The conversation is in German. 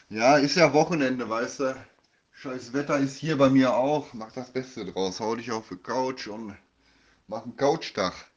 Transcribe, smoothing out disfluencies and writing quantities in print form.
Ja, ist ja Wochenende, weißt du. Scheiß Wetter ist hier bei mir auch. Mach das Beste draus. Hau dich auf die Couch und mach einen Couchtag.